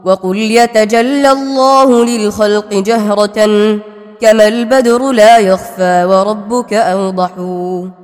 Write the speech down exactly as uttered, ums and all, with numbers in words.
وقل يتجلى الله للخلق جهرة كما البدر لا يخفى وربك أوضح